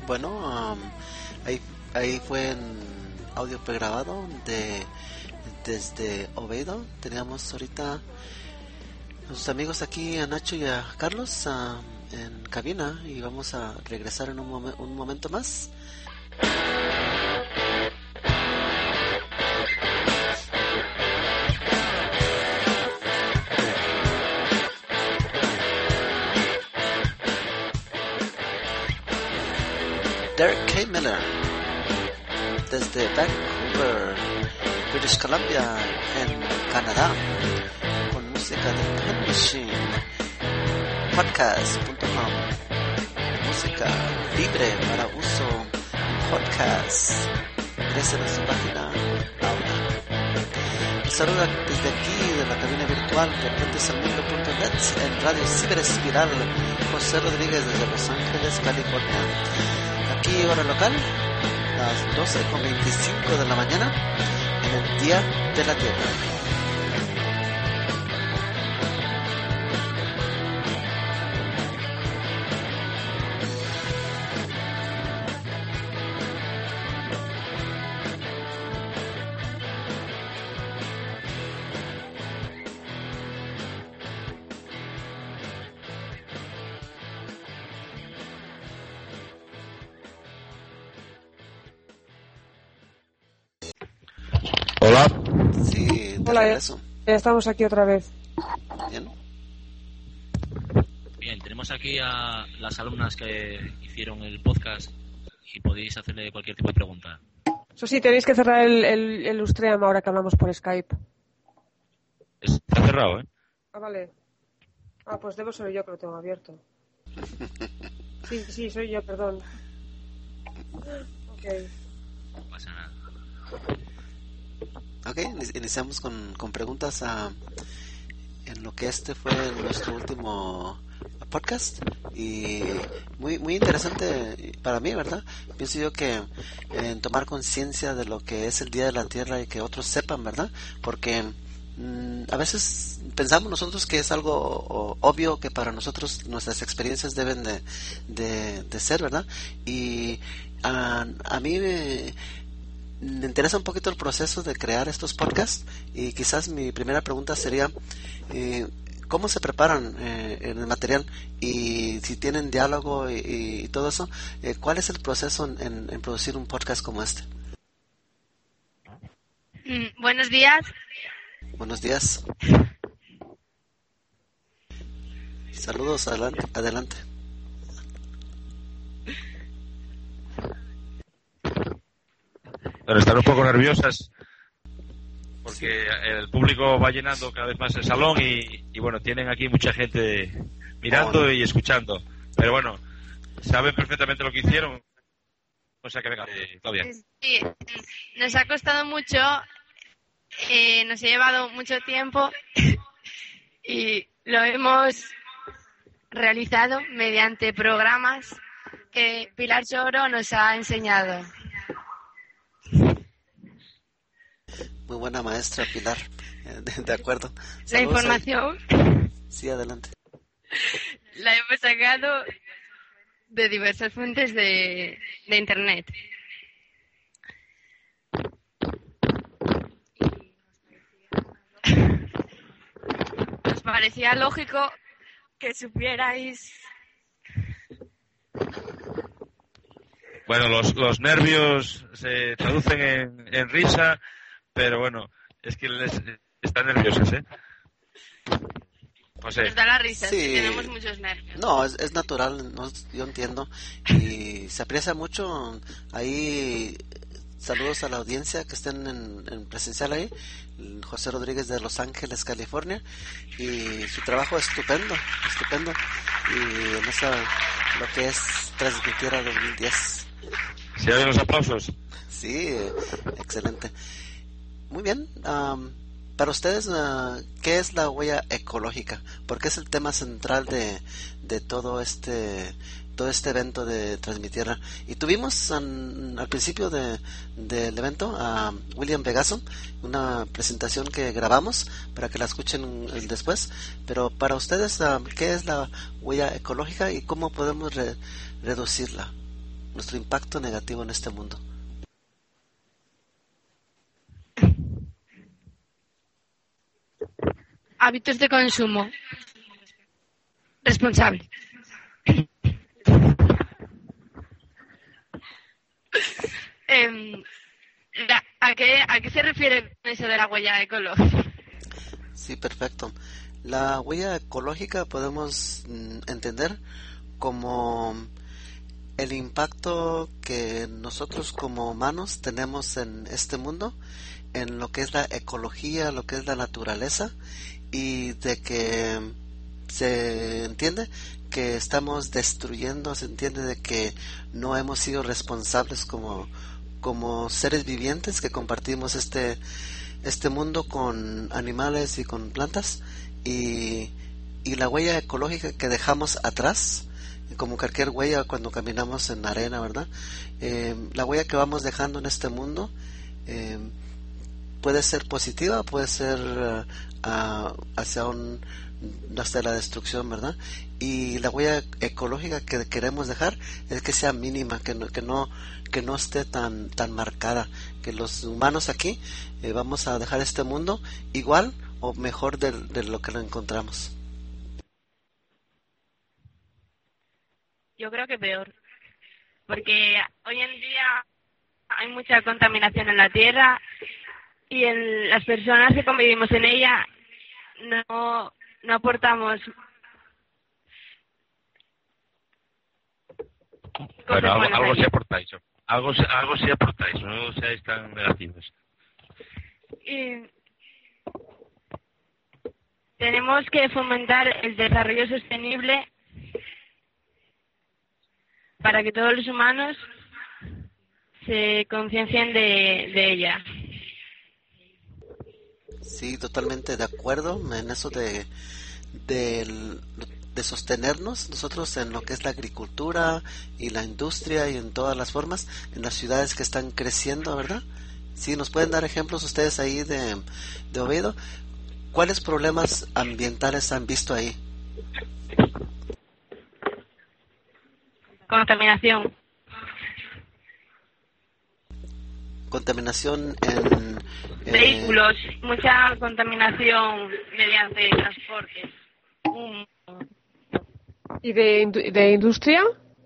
Bueno, ahí, ahí fue en audio pregrabado desde Oviedo. Teníamos ahorita a los amigos aquí, a Nacho y a Carlos, en cabina, y vamos a regresar en un momento más. Derek K. Miller, desde Vancouver, British Columbia, en Canadá, con música de Pen Machine, podcast.com, música libre para uso en podcast. Ingresen a su página ahora. Les saluda desde aquí, de la cabina virtual de puentesalmundo.net, en Radio Ciberespiral, José Rodríguez desde Los Ángeles, California. Aquí hora local, las 12:25 de la mañana, en el Día de la Tierra. Hola. Sí, hola, ya estamos aquí otra vez. Bien, tenemos aquí a las alumnas que hicieron el podcast y podéis hacerle cualquier tipo de pregunta. Eso sí, tenéis que cerrar el Ustream ahora que hablamos por Skype. Está cerrado, ¿eh? Ah, vale. Ah, pues debo ser yo que lo tengo abierto. Sí, soy yo, perdón. Ok. No pasa nada. Ok, iniciamos con preguntas en lo que fue nuestro último podcast, y muy interesante para mí, ¿verdad? Pienso yo que en tomar conciencia de lo que es el Día de la Tierra y que otros sepan, ¿verdad? Porque a veces pensamos nosotros que es algo obvio, que para nosotros nuestras experiencias deben de ser, ¿verdad? Y a mí me interesa un poquito el proceso de crear estos podcasts, y quizás mi primera pregunta sería ¿cómo se preparan en el material? Y si tienen diálogo y todo eso, ¿cuál es el proceso en producir un podcast como este? Buenos días. Buenos días. Saludos, adelante. Pero están un poco nerviosas porque el público va llenando cada vez más el salón y bueno, tienen aquí mucha gente mirando y escuchando. Pero bueno, saben perfectamente lo que hicieron. O sea que venga, Claudia. Sí, nos ha costado mucho, nos ha llevado mucho tiempo y lo hemos realizado mediante programas que Pilar Soro nos ha enseñado. Muy buena maestra, Pilar. De acuerdo. Saludos. La información. Sí, adelante. La hemos sacado de diversas fuentes de internet. Nos parecía lógico que supierais. Bueno, los nervios se traducen en risa, pero bueno, es que están nerviosas, ¿eh? No sé. Nos da la risa, Sí. es que tenemos muchos nervios. No, es natural, no, yo entiendo, y se aprecia mucho ahí. Saludos a la audiencia que estén en presencial ahí, José Rodríguez de Los Ángeles, California, y su trabajo es estupendo, y en eso lo que es Transmitiera 2010. ¿Se oyen los aplausos? Sí, excelente. Muy bien. Para ustedes, ¿qué es la huella ecológica? Porque es el tema central de todo este evento de Transmitierra. Y tuvimos al principio del evento a William Vegaso, una presentación que grabamos para que la escuchen después. Pero para ustedes, ¿qué es la huella ecológica y cómo podemos reducirla? nuestro impacto negativo en este mundo. Hábitos de consumo responsable. ¿A qué se refiere eso de la huella ecológica? Sí, perfecto. La huella ecológica podemos entender como el impacto que nosotros como humanos tenemos en este mundo, en lo que es la ecología, lo que es la naturaleza, y de que se entiende que estamos destruyendo, se entiende de que no hemos sido responsables como seres vivientes que compartimos este mundo con animales y con plantas, y la huella ecológica que dejamos atrás, como cualquier huella cuando caminamos en arena, ¿verdad? La huella que vamos dejando en este mundo puede ser positiva, puede ser hasta la destrucción, ¿verdad? Y la huella ecológica que queremos dejar es que sea mínima, que no esté tan marcada, que los humanos aquí vamos a dejar este mundo igual o mejor de lo que lo encontramos. Yo creo que peor, porque hoy en día hay mucha contaminación en la tierra y en las personas que convivimos en ella no aportamos. Bueno, algo sí aportáis, algo sí aportáis, no seáis tan negativos. Y tenemos que fomentar el desarrollo sostenible para que todos los humanos se conciencien de ella. Sí, totalmente de acuerdo en eso de sostenernos nosotros en lo que es la agricultura y la industria y en todas las formas, en las ciudades que están creciendo, ¿verdad? Sí, nos pueden dar ejemplos ustedes ahí de Oviedo. ¿Cuáles problemas ambientales han visto ahí? Contaminación. Contaminación en vehículos, mucha contaminación mediante transportes. ¿Y de industria?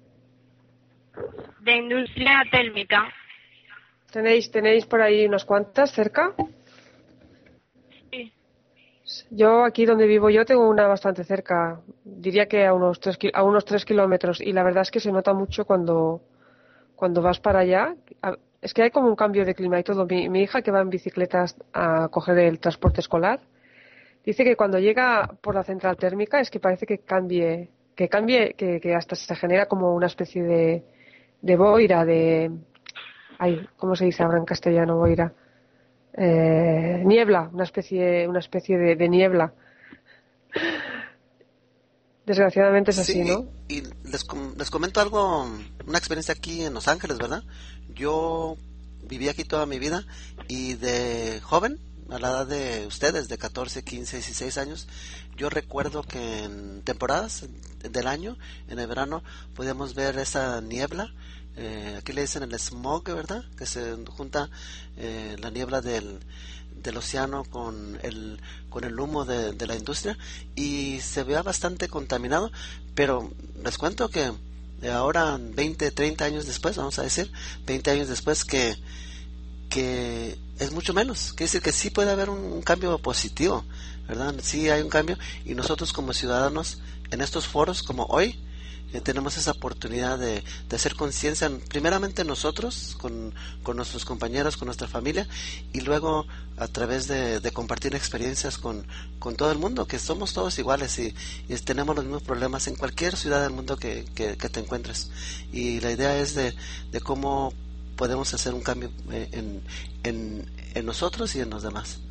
De industria térmica. ¿Tenéis por ahí unas cuantas cerca? Sí. Yo aquí donde vivo yo tengo una bastante cerca, diría que a unos 3 kilómetros, y la verdad es que se nota mucho cuando vas para allá. Es que hay como un cambio de clima y todo. Mi hija, que va en bicicletas a coger el transporte escolar, dice que cuando llega por la central térmica es que parece que hasta se genera como una especie de boira, ¿cómo se dice ahora en castellano boira? Niebla, una especie de niebla. Desgraciadamente es así, ¿no? Y les comento algo, una experiencia aquí en Los Ángeles, ¿verdad? Yo viví aquí toda mi vida y de joven, a la edad de ustedes, de 14, 15, 16 años, yo recuerdo que en temporadas del año, en el verano, podíamos ver esa niebla. Aquí le dicen el smog, ¿verdad? Que se junta la niebla del océano con el humo de la industria, y se veía bastante contaminado, pero les cuento que ahora 20, 30 años después, vamos a decir 20 años después, que es mucho menos. Quiere decir que sí puede haber un cambio positivo, ¿verdad? Sí hay un cambio, y nosotros como ciudadanos en estos foros como hoy tenemos esa oportunidad de hacer conciencia, primeramente nosotros, con nuestros compañeros, con nuestra familia, y luego a través de compartir experiencias con todo el mundo, que somos todos iguales y tenemos los mismos problemas en cualquier ciudad del mundo que te encuentres. Y la idea es de cómo podemos hacer un cambio en nosotros y en los demás.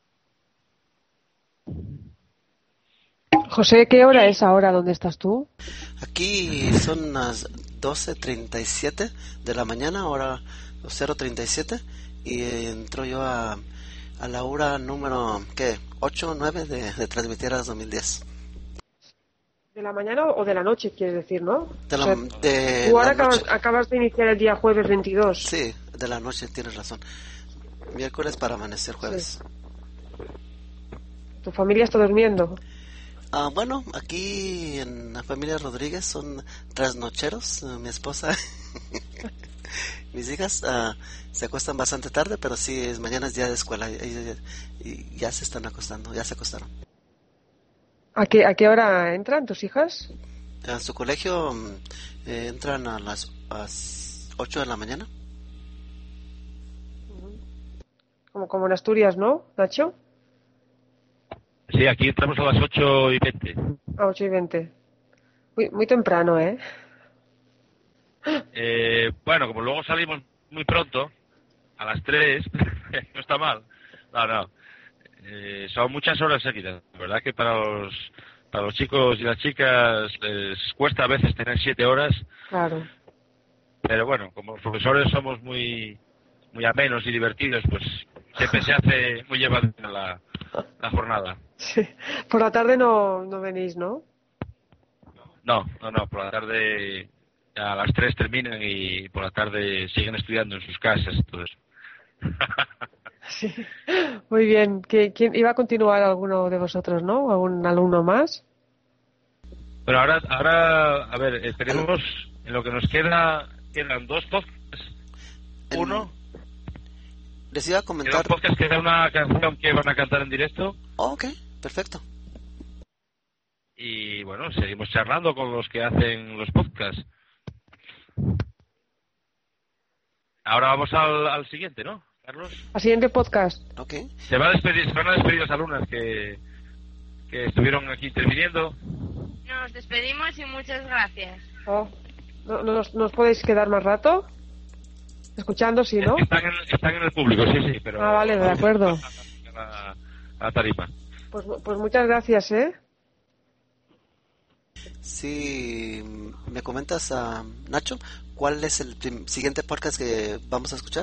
José, ¿qué hora es ahora? ¿Dónde estás tú? Aquí son las 12:37 de la mañana, hora 0:37, y entro yo a la hora número 8 o 9 de transmitir a las 2010. ¿De la mañana o de la noche, quieres decir, no? De O la, sea, de tú ahora la noche. acabas de iniciar el día jueves 22. Sí, de la noche, tienes razón. Miércoles para amanecer jueves. Sí. ¿Tu familia está durmiendo? Bueno, aquí en la familia Rodríguez son trasnocheros. Mi esposa, mis hijas se acuestan bastante tarde, pero sí, mañana es día de escuela y ya se están acostando, ya se acostaron. ¿A qué hora entran tus hijas? A su colegio entran a las 8 de la mañana. Como en Asturias, ¿no, Nacho? Sí, aquí entramos a las 8:20. A 8:20. Muy temprano, ¿eh? Bueno, como luego salimos muy pronto, a las 3, no está mal. No. Son muchas horas seguidas. La verdad que para los chicos y las chicas les cuesta a veces tener 7 horas. Claro. Pero bueno, como los profesores somos muy amenos y divertidos, pues siempre se hace muy llevadera la jornada. Sí. Por la tarde no venís, ¿no? No, por la tarde a las 3 terminan y por la tarde siguen estudiando en sus casas y todo eso. Sí. Muy bien. ¿Quién iba a continuar alguno de vosotros, no? ¿Algún alumno más? Pero ahora, a ver, tenemos, en lo que nos quedan 2 podcasts. Uno, les iba a queda comentar. un podcast que da una canción que van a cantar en directo. Oh, ok, perfecto. Y bueno, seguimos charlando con los que hacen los podcasts. Ahora vamos al siguiente, ¿no, Carlos? Al siguiente podcast. Ok. Se van a despedir las alumnas que estuvieron aquí interviniendo. Nos despedimos y muchas gracias. Oh, ¿no nos podéis quedar más rato? Escuchando, sí, ¿no? Es que están en el público, sí, pero... Ah, vale, de acuerdo. A la tarima. Pues muchas gracias, ¿eh? Sí, ¿me comentas, Nacho, cuál es el siguiente podcast que vamos a escuchar?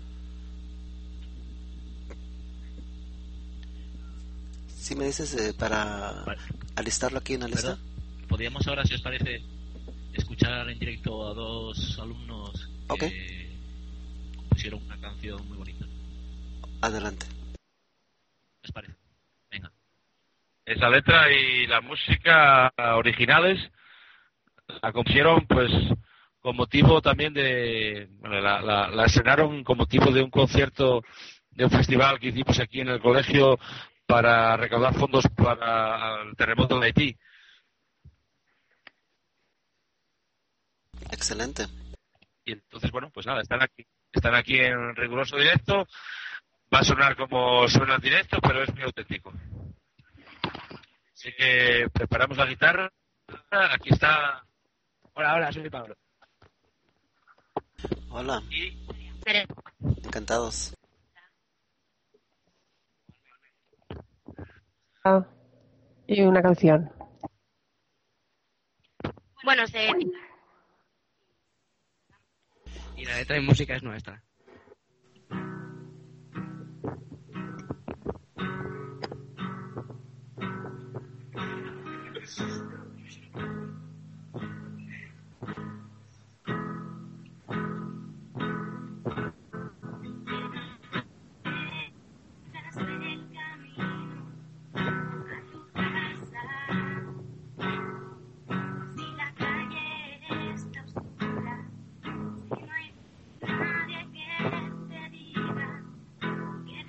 Sí, me dices para alistarlo aquí en la lista. Podríamos ahora, si os parece, escuchar en directo a 2 alumnos que Okay. compusieron una canción muy bonita. Adelante. ¿Os parece? Venga. Esa letra y la música originales la compusieron pues con motivo también de... Bueno, la estrenaron con motivo de un concierto, de un festival que hicimos aquí en el colegio para recaudar fondos para el terremoto de Haití. Excelente. Y entonces, bueno, pues nada, están aquí en riguroso directo. Va a sonar como suena en directo, pero es muy auténtico. Así que preparamos la guitarra. Aquí está. Hola, soy Pablo. Hola. Y Encantados. Y una canción. Bueno, Y la letra y música es nuestra.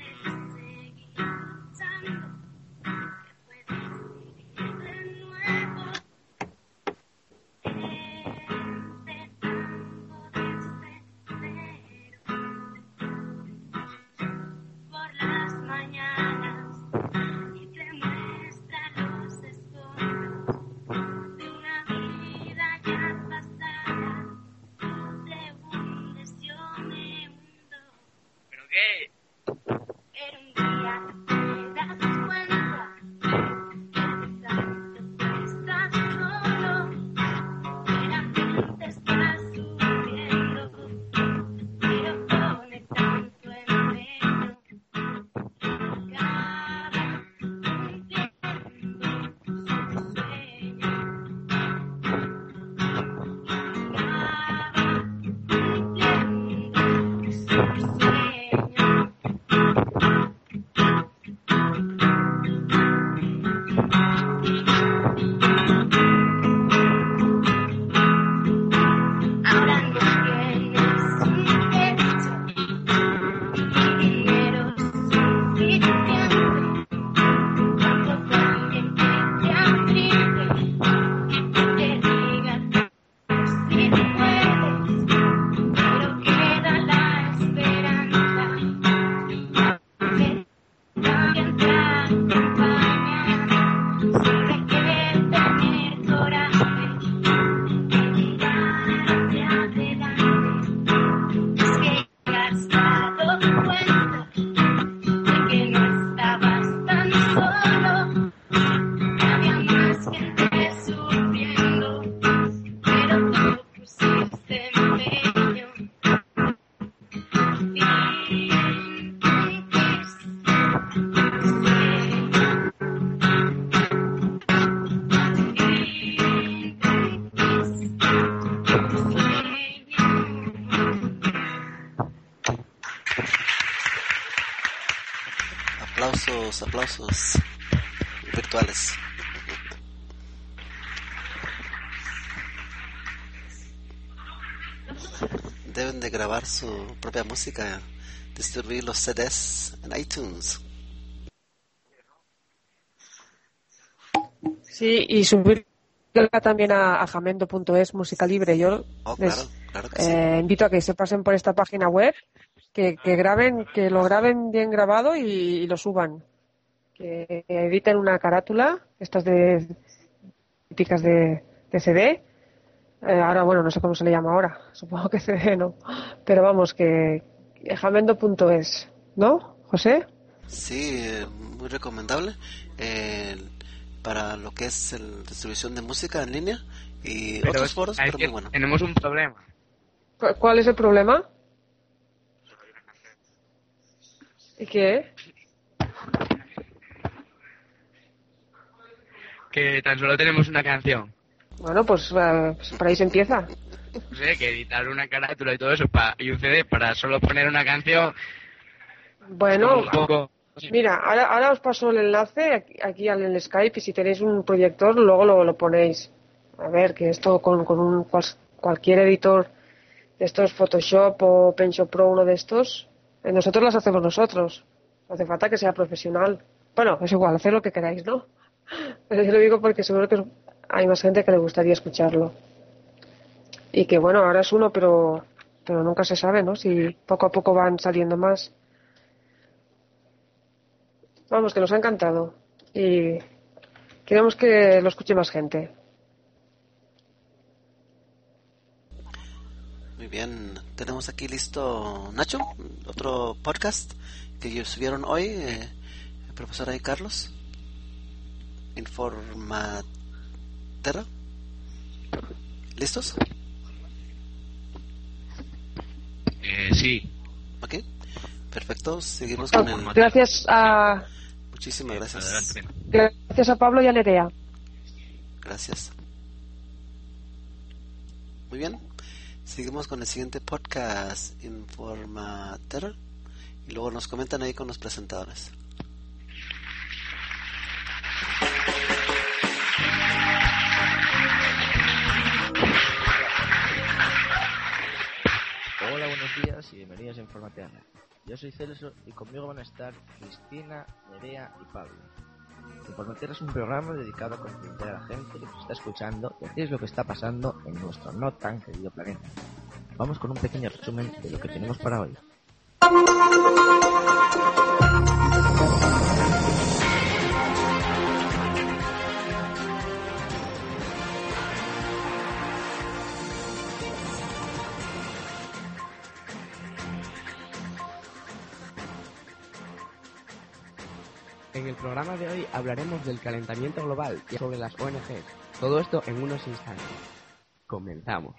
Seguir luchando, que puedes vivir de nuevo. Aplausos virtuales. Deben de grabar su propia música, distribuir los CDs en iTunes. Sí, y subirla también a jamendo.es, música libre. Yo claro que sí. Invito a que se pasen por esta página web, que lo graben bien grabado y lo suban. Que editen una carátula, estas típicas de CD. Ahora, bueno, no sé cómo se le llama ahora, supongo que CD no, pero vamos, que jamendo.es, ¿no, José? Sí, muy recomendable para lo que es la distribución de música en línea y pero otros foros, pero muy bueno. Tenemos un problema. ¿Cuál es el problema? ¿Y qué? Que tan solo tenemos una canción. Bueno, pues por ahí se empieza. No sé, que editar una carátula y todo eso y un CD para solo poner una canción. Bueno, un poco... mira, ahora os paso el enlace aquí al Skype y si tenéis un proyector luego lo ponéis. A ver, que esto con cualquier editor de estos, Photoshop o Penshop Pro, uno de estos, nosotros las hacemos nosotros. No hace falta que sea profesional. Bueno, es igual, hacer lo que queráis, ¿no? Pero yo lo digo porque seguro que hay más gente que le gustaría escucharlo. Y que bueno, ahora es uno, pero nunca se sabe, ¿no? Si poco a poco van saliendo más. Vamos, que nos ha encantado. Y queremos que lo escuche más gente. Muy bien, tenemos aquí listo, Nacho, otro podcast que subieron hoy, el profesor ahí Carlos. Informatera. ¿Listos? Sí. Ok, perfecto. Seguimos con el... Gracias a... Muchísimas gracias. Adelante. Gracias a Pablo y a Nerea. Gracias. Muy bien. Seguimos con el siguiente podcast, Informatera. Y luego nos comentan ahí con los presentadores. Hola, buenos días y bienvenidos a Informateana. Yo soy Celso y conmigo van a estar Cristina, Nerea y Pablo. Informateana es un programa dedicado a concienciar a la gente que nos está escuchando y qué es lo que está pasando en nuestro no tan querido planeta. Vamos con un pequeño resumen de lo que tenemos para hoy. En el programa de hoy hablaremos del calentamiento global y sobre las ONGs. Todo esto en unos instantes. Comenzamos.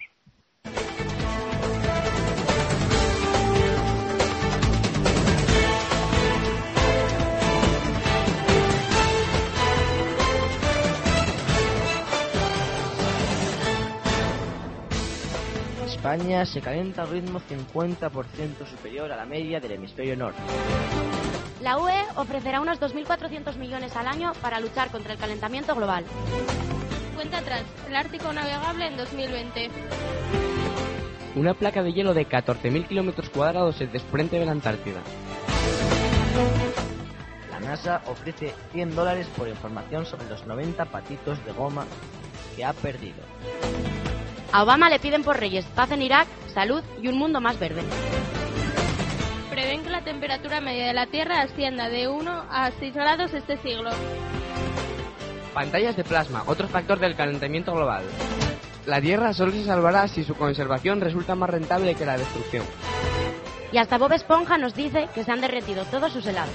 España se calienta a un ritmo 50% superior a la media del hemisferio norte. La UE ofrecerá unos 2.400 millones al año para luchar contra el calentamiento global. Cuenta atrás, el Ártico navegable en 2020. Una placa de hielo de 14.000 kilómetros cuadrados se desprende de la Antártida. La NASA ofrece $100 por información sobre los 90 patitos de goma que ha perdido. A Obama le piden por Reyes paz en Irak, salud y un mundo más verde. Prevén que la temperatura media de la Tierra ascienda de 1 a 6 grados este siglo. Pantallas de plasma, otro factor del calentamiento global. La Tierra solo se salvará si su conservación resulta más rentable que la destrucción. Y hasta Bob Esponja nos dice que se han derretido todos sus helados.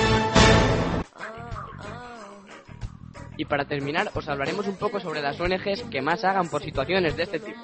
Y para terminar, os hablaremos un poco sobre las ONGs que más hagan por situaciones de este tipo.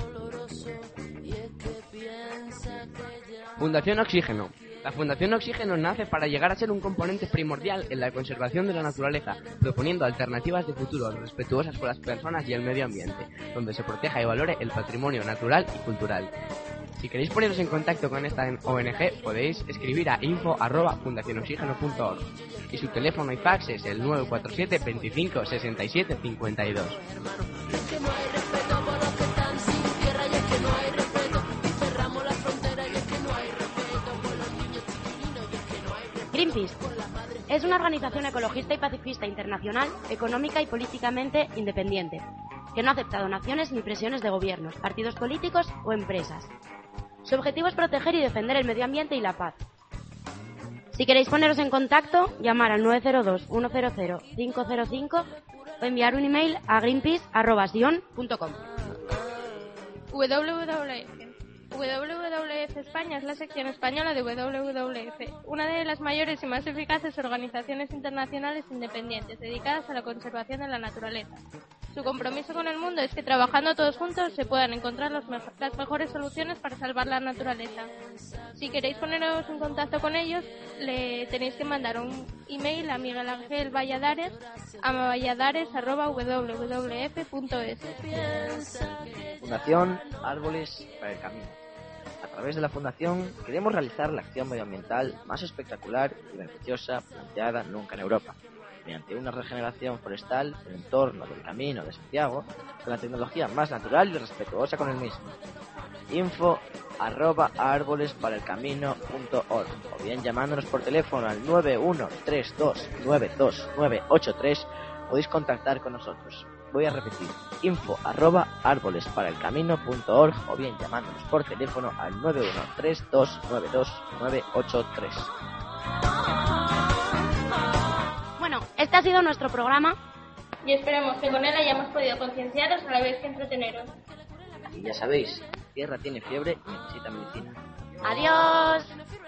Fundación Oxígeno. La Fundación Oxígeno nace para llegar a ser un componente primordial en la conservación de la naturaleza, proponiendo alternativas de futuro respetuosas con las personas y el medio ambiente, donde se proteja y valore el patrimonio natural y cultural. Si queréis poneros en contacto con esta ONG, podéis escribir a info@fundacionoxigeno.org y su teléfono y fax es el 947 25 67 52. Greenpeace es una organización ecologista y pacifista internacional, económica y políticamente independiente, que no ha aceptado donaciones ni presiones de gobiernos, partidos políticos o empresas. Su objetivo es proteger y defender el medio ambiente y la paz. Si queréis poneros en contacto, llamar al 902-100-505 o enviar un email a greenpeace@sion.com. WWF España es la sección española de WWF, una de las mayores y más eficaces organizaciones internacionales independientes dedicadas a la conservación de la naturaleza. Su compromiso con el mundo es que trabajando todos juntos se puedan encontrar las mejores soluciones para salvar la naturaleza. Si queréis poneros en contacto con ellos, le tenéis que mandar un email a Miguel Ángel Valladares a valladares@wwf.es. Fundación Árboles para el Camino. A través de la Fundación queremos realizar la acción medioambiental más espectacular y beneficiosa planteada nunca en Europa, mediante una regeneración forestal del entorno del Camino de Santiago con la tecnología más natural y respetuosa con el mismo. info@arbolesparaelcamino.org o bien llamándonos por teléfono al 913292983 podéis contactar con nosotros. Voy a repetir, info@arbolesparaelcamino.org o bien llamándonos por teléfono al 913292983. Bueno, este ha sido nuestro programa. Y esperemos que con él hayamos podido concienciaros a la vez que entreteneros. Y ya sabéis, Tierra tiene fiebre y necesita medicina. Adiós.